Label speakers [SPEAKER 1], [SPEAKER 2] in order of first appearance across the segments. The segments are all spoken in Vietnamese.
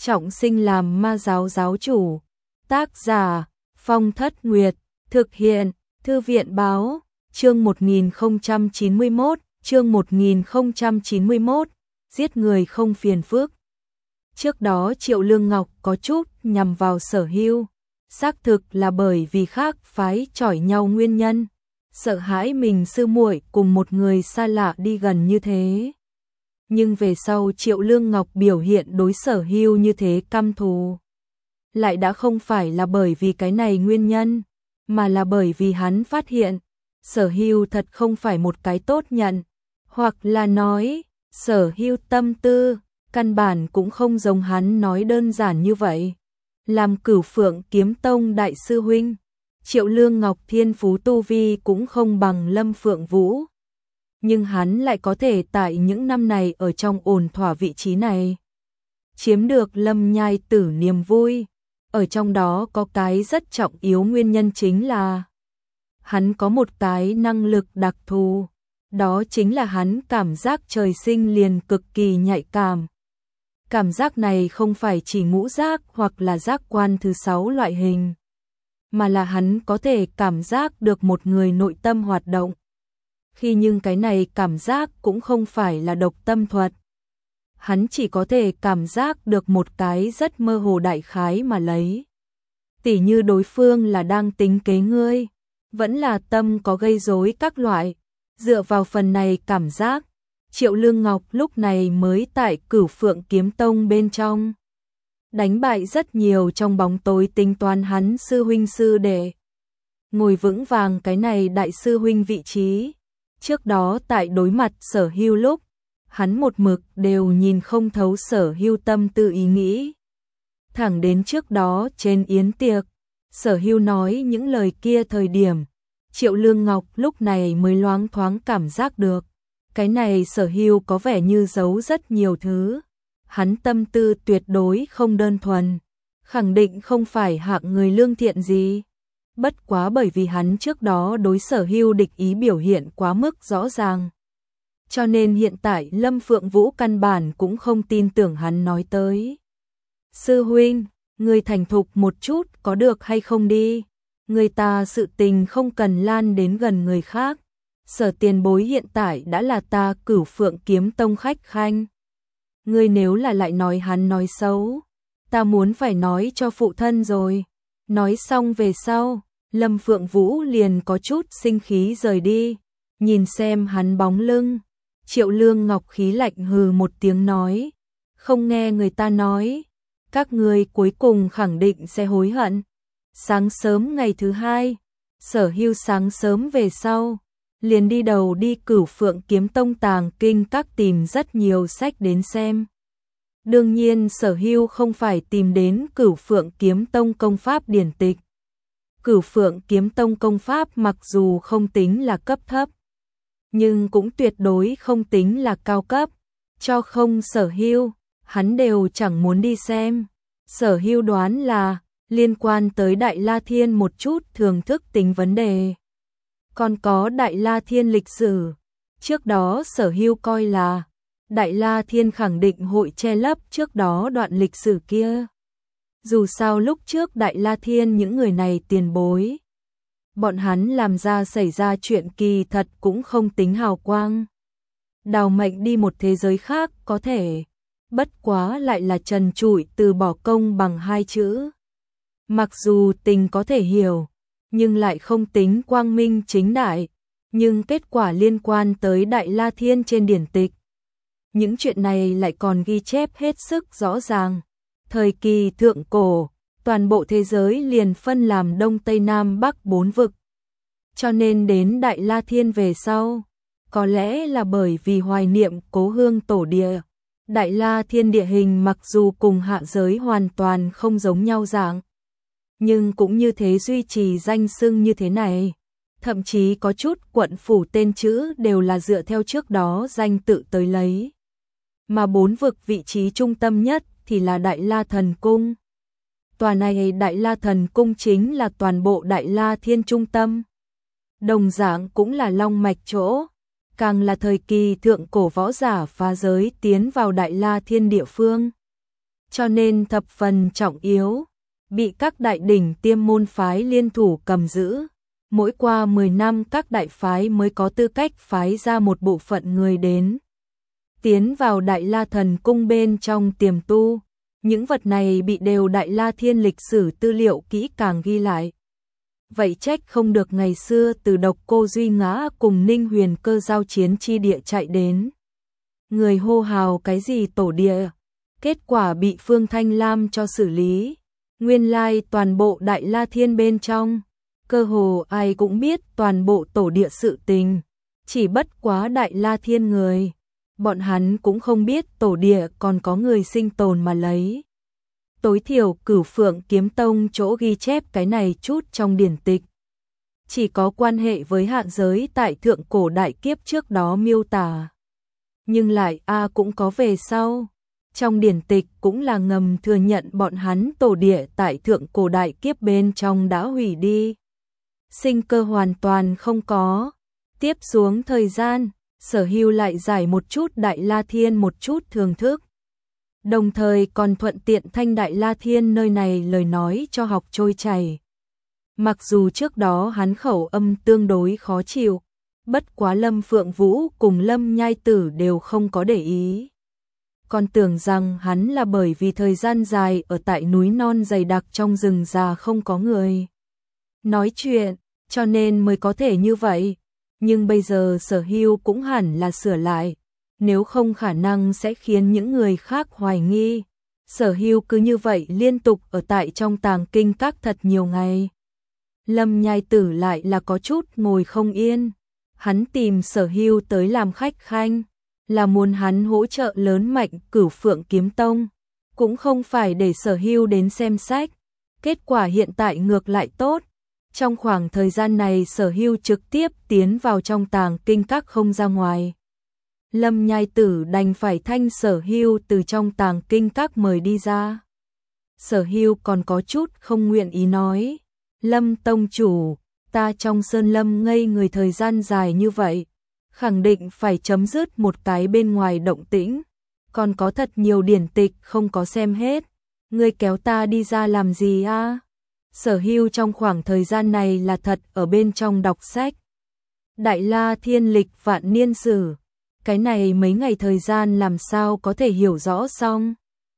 [SPEAKER 1] trọng sinh làm ma giáo giáo chủ. Tác giả Phong Thất Nguyệt, thực hiện Thư viện báo, chương 1091, chương 1091, giết người không phiền phức. Trước đó Triệu Lương Ngọc có chút nhằm vào Sở Hưu, xác thực là bởi vì khác phái chỏi nhau nguyên nhân, sợ hãi mình sư muội cùng một người xa lạ đi gần như thế. Nhưng về sau Triệu Lương Ngọc biểu hiện đối Sở Hưu như thế căm thù, lại đã không phải là bởi vì cái này nguyên nhân, mà là bởi vì hắn phát hiện Sở Hưu thật không phải một cái tốt nhận, hoặc là nói Sở Hưu tâm tư căn bản cũng không giống hắn nói đơn giản như vậy. Làm Cửu Phượng Kiếm Tông đại sư huynh, Triệu Lương Ngọc thiên phú tu vi cũng không bằng Lâm Phượng Vũ, nhưng hắn lại có thể tại những năm này ở trong ổn thỏa vị trí này, chiếm được Lâm Nhai Tử niềm vui. Ở trong đó có cái rất trọng yếu nguyên nhân chính là hắn có một cái năng lực đặc thù, đó chính là hắn cảm giác trời sinh liền cực kỳ nhạy cảm. Cảm giác này không phải chỉ ngũ giác hoặc là giác quan thứ 6 loại hình, mà là hắn có thể cảm giác được một người nội tâm hoạt động. Nhưng cái này cảm giác cũng không phải là độc tâm thuật. Hắn chỉ có thể cảm giác được một cái rất mơ hồ đại khái mà lấy. Tỉ như đối phương là đang tính kế ngươi, vẫn là tâm có gây rối các loại. Dựa vào phần này cảm giác, Triệu Lương Ngọc lúc này mới tại Cửu Phượng Kiếm Tông bên trong đánh bại rất nhiều trong bóng tối tính toán hắn sư huynh sư đệ, ngồi vững vàng cái này đại sư huynh vị trí. Trước đó tại đối mặt Sở Hưu lúc, hắn một mực đều nhìn không thấu Sở Hưu tâm tư ý nghĩ. Thẳng đến trước đó trên yến tiệc, Sở Hưu nói những lời kia thời điểm, Triệu Lương Ngọc lúc này mới loáng thoáng cảm giác được. Cái này Sở Hưu có vẻ như giấu rất nhiều thứ. Hắn tâm tư tuyệt đối không đơn thuần, khẳng định không phải hạng người lương thiện gì. Bất quá bởi vì hắn trước đó đối Sở Hưu địch ý biểu hiện quá mức rõ ràng, cho nên hiện tại Lâm Phượng Vũ căn bản cũng không tin tưởng hắn nói tới. Sư huynh, người thành thục một chút có được hay không đi? Người ta sự tình không cần lan đến gần người khác. Sở tiền bối hiện tại đã là ta Cửu Phượng Kiếm Tông khách khanh. Ngươi nếu là lại nói hắn nói xấu, ta muốn phải nói cho phụ thân rồi. Nói xong về sau, Lâm Phượng Vũ liền có chút sinh khí rời đi. Nhìn xem hắn bóng lưng, Triệu Lương Ngọc khí lạnh hừ một tiếng nói, không nghe người ta nói, các ngươi cuối cùng khẳng định sẽ hối hận. Sáng sớm ngày thứ hai, Sở Hưu sáng sớm về sau, liền đi đầu đi Cửu Phượng Kiếm Tông tàng kinh các tìm rất nhiều sách đến xem. Đương nhiên Sở Hưu không phải tìm đến Cửu Phượng Kiếm Tông công pháp điển tịch. Cửu Phượng Kiếm Tông công pháp mặc dù không tính là cấp thấp, nhưng cũng tuyệt đối không tính là cao cấp, cho không Sở Hưu, hắn đều chẳng muốn đi xem. Sở Hưu đoán là liên quan tới Đại La Thiên một chút thường thức tính vấn đề. Còn có Đại La Thiên lịch sử, trước đó Sở Hưu coi là Đại La Thiên khẳng định hội che lấp trước đó đoạn lịch sử kia. Dù sao lúc trước Đại La Thiên những người này tiền bối, bọn hắn làm ra xảy ra chuyện kỳ thật cũng không tính hào quang. Đào mệnh đi một thế giới khác có thể, bất quá lại là trần trụi từ bỏ công bằng hai chữ. Mặc dù tình có thể hiểu, nhưng lại không tính quang minh chính đại, nhưng kết quả liên quan tới Đại La Thiên trên điển tịch. Những chuyện này lại còn ghi chép hết sức rõ ràng. Thời kỳ thượng cổ, toàn bộ thế giới liền phân làm Đông Tây Nam Bắc 4 vực. Cho nên đến Đại La Thiên về sau, có lẽ là bởi vì hoài niệm cố hương tổ địa, Đại La Thiên địa hình mặc dù cùng hạ giới hoàn toàn không giống nhau dạng, nhưng cũng như thế duy trì danh xưng như thế này. Thậm chí có chút quận phủ tên chữ đều là dựa theo trước đó danh tự tới lấy. Mà 4 vực vị trí trung tâm nhất thì là Đại La Thần Cung. Tòa này Đại La Thần Cung chính là toàn bộ Đại La Thiên trung tâm. Đồng dạng cũng là long mạch chỗ, càng là thời kỳ thượng cổ võ giả phá giới tiến vào Đại La Thiên địa phương. cho nên thập phần trọng yếu, bị các đại đỉnh tiêm môn phái liên thủ cầm giữ. Mỗi qua 10 năm các đại phái mới có tư cách phái ra một bộ phận người đến tiến vào Đại La Thần Cung bên trong tiềm tu. Những vật này bị đều Đại La Thiên lịch sử tư liệu kỹ càng ghi lại. Vậy trách không được ngày xưa từ Độc Cô Duy Ngã cùng Ninh Huyền Cơ giao chiến chi địa chạy đến. Người hô hào cái gì tổ địa, kết quả bị Phương Thanh Lam cho xử lý. Nguyên lai toàn bộ Đại La Thiên bên trong, cơ hồ ai cũng biết toàn bộ tổ địa sự tình, chỉ bất quá Đại La Thiên người. Bọn hắn cũng không biết tổ địa còn có người sinh tồn mà lấy. Tối thiểu Cửu Phượng Kiếm Tông chỗ ghi chép cái này chút trong điển tịch. Chỉ có quan hệ với hạ giới tại thượng cổ đại kiếp trước đó miêu tả. Nhưng lại cũng có về sau. Trong điển tịch cũng là ngầm thừa nhận bọn hắn tổ địa tại thượng cổ đại kiếp bên trong đã hủy đi. Sinh cơ hoàn toàn không có. Tiếp xuống thời gian, Sở Hưu lại giải một chút Đại La Thiên một chút thưởng thức. Đồng thời còn thuận tiện thanh Đại La Thiên nơi này lời nói cho học trôi chảy. Mặc dù trước đó hắn khẩu âm tương đối khó chịu, bất quá Lâm Phượng Vũ cùng Lâm Nhai Tử đều không có để ý. Còn tưởng rằng hắn là bởi vì thời gian dài ở tại núi non dày đặc trong rừng già không có người nói chuyện, cho nên mới có thể như vậy. Nhưng bây giờ Sở Hưu cũng hẳn là sửa lại, nếu không khả năng sẽ khiến những người khác hoài nghi. Sở Hưu cứ như vậy liên tục ở tại trong tàng kinh các thật nhiều ngày. Lâm Nhai Tử lại là có chút ngồi không yên. Hắn tìm Sở Hưu tới làm khách khanh, là muốn hắn hỗ trợ lớn mạnh Cửu Phượng Kiếm Tông, cũng không phải để Sở Hưu đến xem sách. Kết quả hiện tại ngược lại tốt. Trong khoảng thời gian này Sở Hưu trực tiếp tiến vào trong tàng kinh các không ra ngoài. Lâm Nhai Tử đành phải thanh Sở Hưu từ trong tàng kinh các mời đi ra. Sở Hưu còn có chút không nguyện ý nói. Lâm tông chủ, ta trong sơn lâm ngây người thời gian dài như vậy, khẳng định phải chấm dứt một cái bên ngoài động tĩnh. Còn có thật nhiều điển tịch không có xem hết. Ngươi kéo ta đi ra làm gì a? Sở Hưu trong khoảng thời gian này là thật ở bên trong đọc sách. Đại La Thiên lịch vạn niên sử, cái này mấy ngày thời gian làm sao có thể hiểu rõ xong.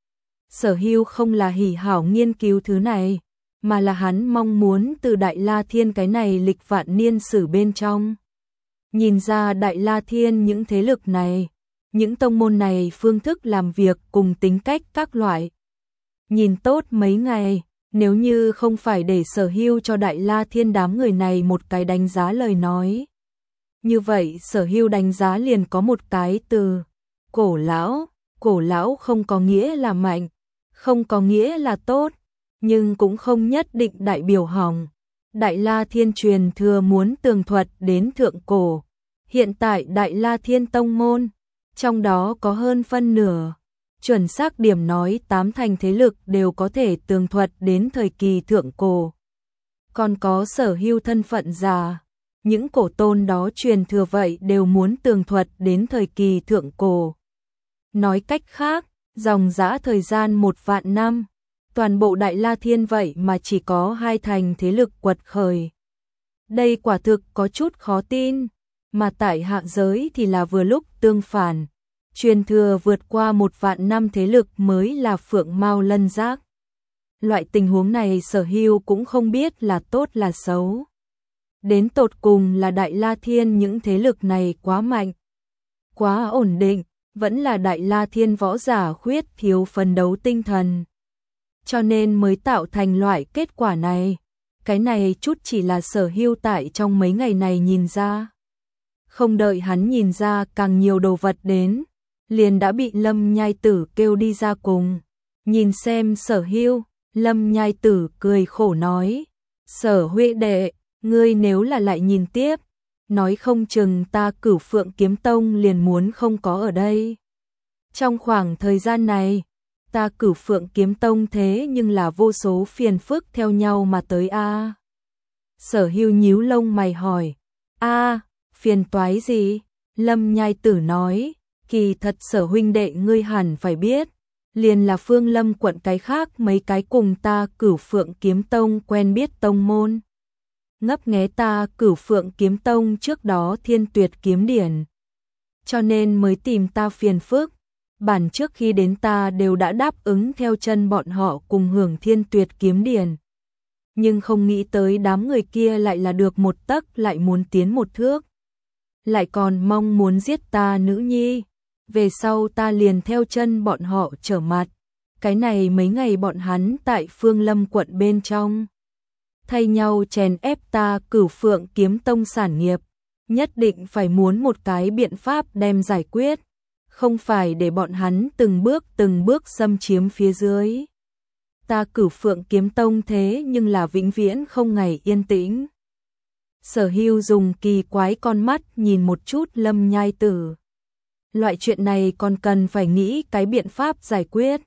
[SPEAKER 1] Sở Hưu không là hỉ hảo nghiên cứu thứ này, mà là hắn mong muốn từ Đại La Thiên cái này lịch vạn niên sử bên trong nhìn ra Đại La Thiên những thế lực này, những tông môn này phương thức làm việc cùng tính cách các loại. Nhìn tốt mấy ngày, nếu như không phải để Sở Hưu cho Đại La Thiên đám người này một cái đánh giá lời nói. Như vậy Sở Hưu đánh giá liền có một cái từ cổ lão không có nghĩa là mạnh, không có nghĩa là tốt, nhưng cũng không nhất định đại biểu hỏng. Đại La Thiên truyền thừa muốn tường thuật đến thượng cổ. Hiện tại Đại La Thiên tông môn, trong đó có hơn phân nửa, chuẩn xác điểm nói 8 thành thế lực đều có thể tường thuật đến thời kỳ thượng cổ. Còn có Sở Hưu thân phận già, những cổ tôn đó truyền thừa vậy đều muốn tường thuật đến thời kỳ thượng cổ. Nói cách khác, dòng dã thời gian 1 vạn năm, toàn bộ Đại La Thiên vậy mà chỉ có 2 thành thế lực quật khởi. Đây quả thực có chút khó tin, mà tại hạ giới thì là vừa lúc tương phản. Truyền thừa vượt qua 1 vạn năm thế lực mới là phượng mao lân giác. Loại tình huống này Sở Hưu cũng không biết là tốt là xấu. Đến tột cùng là Đại La Thiên những thế lực này quá mạnh, quá ổn định, vẫn là Đại La Thiên võ giả khuyết thiếu phấn đấu tinh thần. Cho nên mới tạo thành loại kết quả này. Cái này chút chỉ là Sở Hưu tại trong mấy ngày này nhìn ra. Không đợi hắn nhìn ra càng nhiều đồ vật đến, liền đã bị Lâm Nhai Tử kêu đi ra cùng. Nhìn xem Sở Hưu, Lâm Nhai Tử cười khổ nói, Sở huynh đệ, ngươi nếu là lại nhìn tiếp, nói không chừng ta Cửu Phượng Kiếm Tông liền muốn không có ở đây. Trong khoảng thời gian này, ta Cửu Phượng Kiếm Tông thế nhưng là vô số phiền phức theo nhau mà tới a. Sở Hưu nhíu lông mày hỏi, phiền toái gì? Lâm Nhai Tử nói, kỳ thật Sở huynh đệ ngươi hẳn phải biết, liền là Phương Lâm quận cái khác mấy cái cùng ta Cửu Phượng Kiếm Tông quen biết tông môn. Ngấp nghé ta Cửu Phượng Kiếm Tông trước đó Thiên Tuyệt kiếm điển, cho nên mới tìm ta phiền phức. Bản trước khi đến ta đều đã đáp ứng theo chân bọn họ cùng hưởng Thiên Tuyệt kiếm điển. Nhưng không nghĩ tới đám người kia lại là được một tấc lại muốn tiến một thước. Lại còn mong muốn giết ta nữ nhi. Về sau ta liền theo chân bọn họ trở mặt. Cái này mấy ngày bọn hắn tại Phương Lâm quận bên trong thay nhau chèn ép ta Cửu Phượng Kiếm Tông sản nghiệp. Nhất định phải muốn một cái biện pháp đem giải quyết. Không phải để bọn hắn từng bước xâm chiếm phía dưới. Ta Cửu Phượng Kiếm Tông thế nhưng là vĩnh viễn không ngày yên tĩnh. Sở Hưu dùng kỳ quái con mắt nhìn một chút Lâm Nhai Tử. Loại chuyện này còn cần phải nghĩ cái biện pháp giải quyết.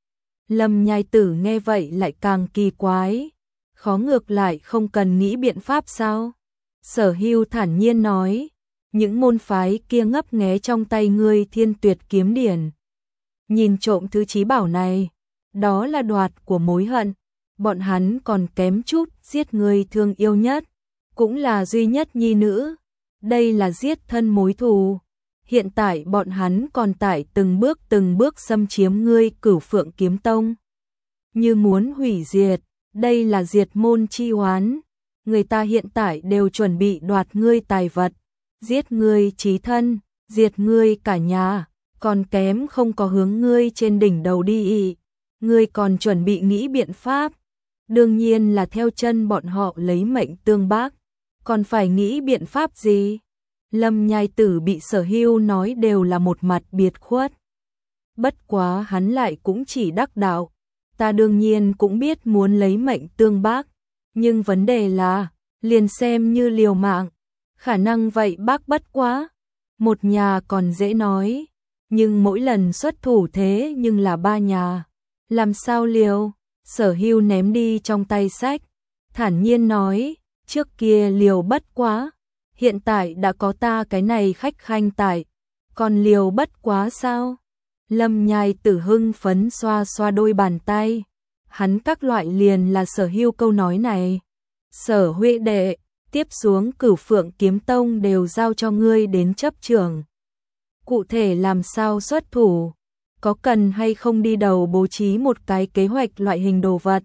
[SPEAKER 1] Lâm Nhai Tử nghe vậy lại càng kỳ quái. Khó ngược lại không cần nghĩ biện pháp sao? Sở Hưu thản nhiên nói. Những môn phái kia ngấp nghé trong tay ngươi Thiên Tuyệt kiếm điển. Nhìn trộm thứ chí bảo này. Đó là đoạt của mối hận. Bọn hắn còn kém chút giết người thương yêu nhất. Cũng là duy nhất nhi nữ. Đây là giết thân mối thù. Hiện tại bọn hắn còn tại từng bước xâm chiếm ngươi Cửu Phượng Kiếm Tông. Như muốn hủy diệt. Đây là diệt môn chi oán. Người ta hiện tại đều chuẩn bị đoạt ngươi tài vật. Giết ngươi chí thân. Diệt ngươi cả nhà. Còn kém không có hướng ngươi trên đỉnh đầu đi. Ngươi còn chuẩn bị nghĩ biện pháp. Đương nhiên là theo chân bọn họ lấy mệnh tương bác. Còn phải nghĩ biện pháp gì? Lâm Nhai Tử bị Sở Hưu nói đều là một mặt biệt khuất. Bất quá hắn lại cũng chỉ đắc đạo. Ta đương nhiên cũng biết muốn lấy mệnh tương bác. Nhưng vấn đề là, liền xem như liều mạng. Khả năng vậy bác bất quá. Một nhà còn dễ nói. Nhưng mỗi lần xuất thủ thế nhưng là ba nhà. Làm sao liều? Sở Hưu ném đi trong tay sách. Thản nhiên nói, trước kia liều bất quá. Hiện tại đã có ta cái này khách khanh tại. Còn liều bất quá sao? Lâm Nhai Tử hưng phấn xoa xoa đôi bàn tay. Hắn các loại liền là Sở Hưu câu nói này. Sở Huệ đệ, tiếp xuống Cửu Phượng Kiếm Tông đều giao cho ngươi đến chấp trưởng. Cụ thể làm sao xuất thủ? Có cần hay không đi đầu bố trí một cái kế hoạch loại hình đồ vật?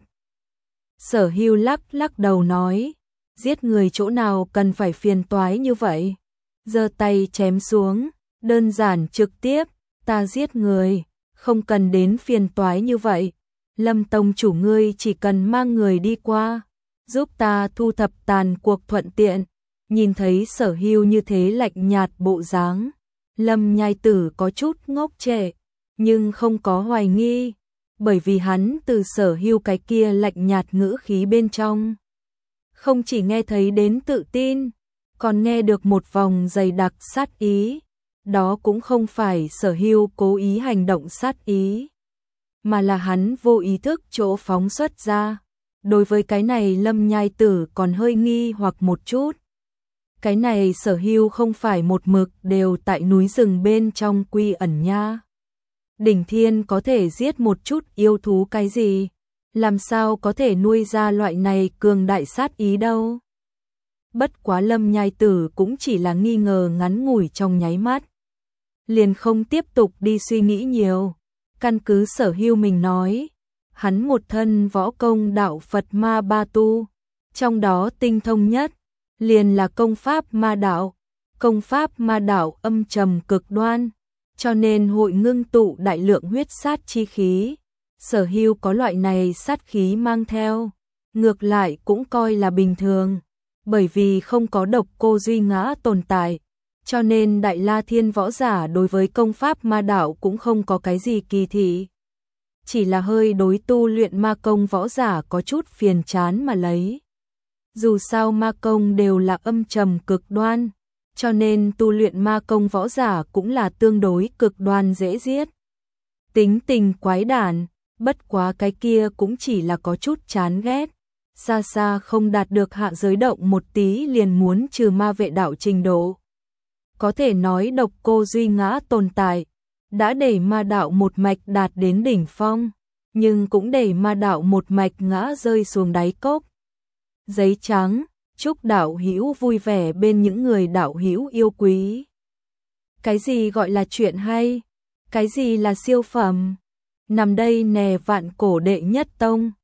[SPEAKER 1] Sở Hưu lắc đầu nói. Giết người chỗ nào cần phải phiền toái như vậy? Giơ tay chém xuống, đơn giản trực tiếp, ta giết người, không cần đến phiền toái như vậy. Lâm tông chủ ngươi chỉ cần mang người đi qua, giúp ta thu thập tàn cuộc thuận tiện. Nhìn thấy Sở Hưu như thế lạnh nhạt bộ dáng, Lâm Nhai Tử có chút ngốc trệ, nhưng không có hoài nghi, bởi vì hắn từ Sở Hưu cái kia lạnh nhạt ngữ khí bên trong. Không chỉ nghe thấy đến tự tin, còn nghe được một vòng dày đặc sát ý. Đó cũng không phải Sở Hưu cố ý hành động sát ý, mà là hắn vô ý thức chỗ phóng xuất ra. Đối với cái này Lâm Nhai Tử còn hơi nghi hoặc một chút. Cái này Sở Hưu không phải một mực đều tại núi rừng bên trong quy ẩn nha. Đỉnh thiên có thể giết một chút yêu thú cái gì? Làm sao có thể nuôi ra loại này cường đại sát ý đâu? Bất quá Lâm Nhai Tử cũng chỉ là nghi ngờ ngắn ngủi trong nháy mắt. Liền không tiếp tục đi suy nghĩ nhiều. Căn cứ Sở Hưu mình nói, hắn một thân võ công đạo Phật ma ba tu, trong đó tinh thông nhất liền là công pháp ma đạo. Công pháp ma đạo âm trầm cực đoan, cho nên hội ngưng tụ đại lượng huyết sát chi khí. Sở Hưu có loại này sát khí mang theo, ngược lại cũng coi là bình thường, bởi vì không có độc cô duy ngã tồn tại, cho nên Đại La Thiên võ giả đối với công pháp ma đạo cũng không có cái gì kỳ thị. Chỉ là hơi đối tu luyện ma công võ giả có chút phiền chán mà lấy. Dù sao ma công đều là âm trầm cực đoan, cho nên tu luyện ma công võ giả cũng là tương đối cực đoan dễ giết. Tính tình quái đản, bất quá cái kia cũng chỉ là có chút chán ghét. Xa xa không đạt được hạ giới động một tí liền muốn trừ ma vệ đạo trình độ. Có thể nói độc cô duy ngã tồn tại, đã đẩy ma đạo một mạch đạt đến đỉnh phong, nhưng cũng đẩy ma đạo một mạch ngã rơi xuống đáy cốc. Giấy trắng, chúc đạo hữu vui vẻ bên những người đạo hữu yêu quý. Cái gì gọi là chuyện hay? Cái gì là siêu phẩm? Nằm đây nè vạn cổ đệ nhất tông.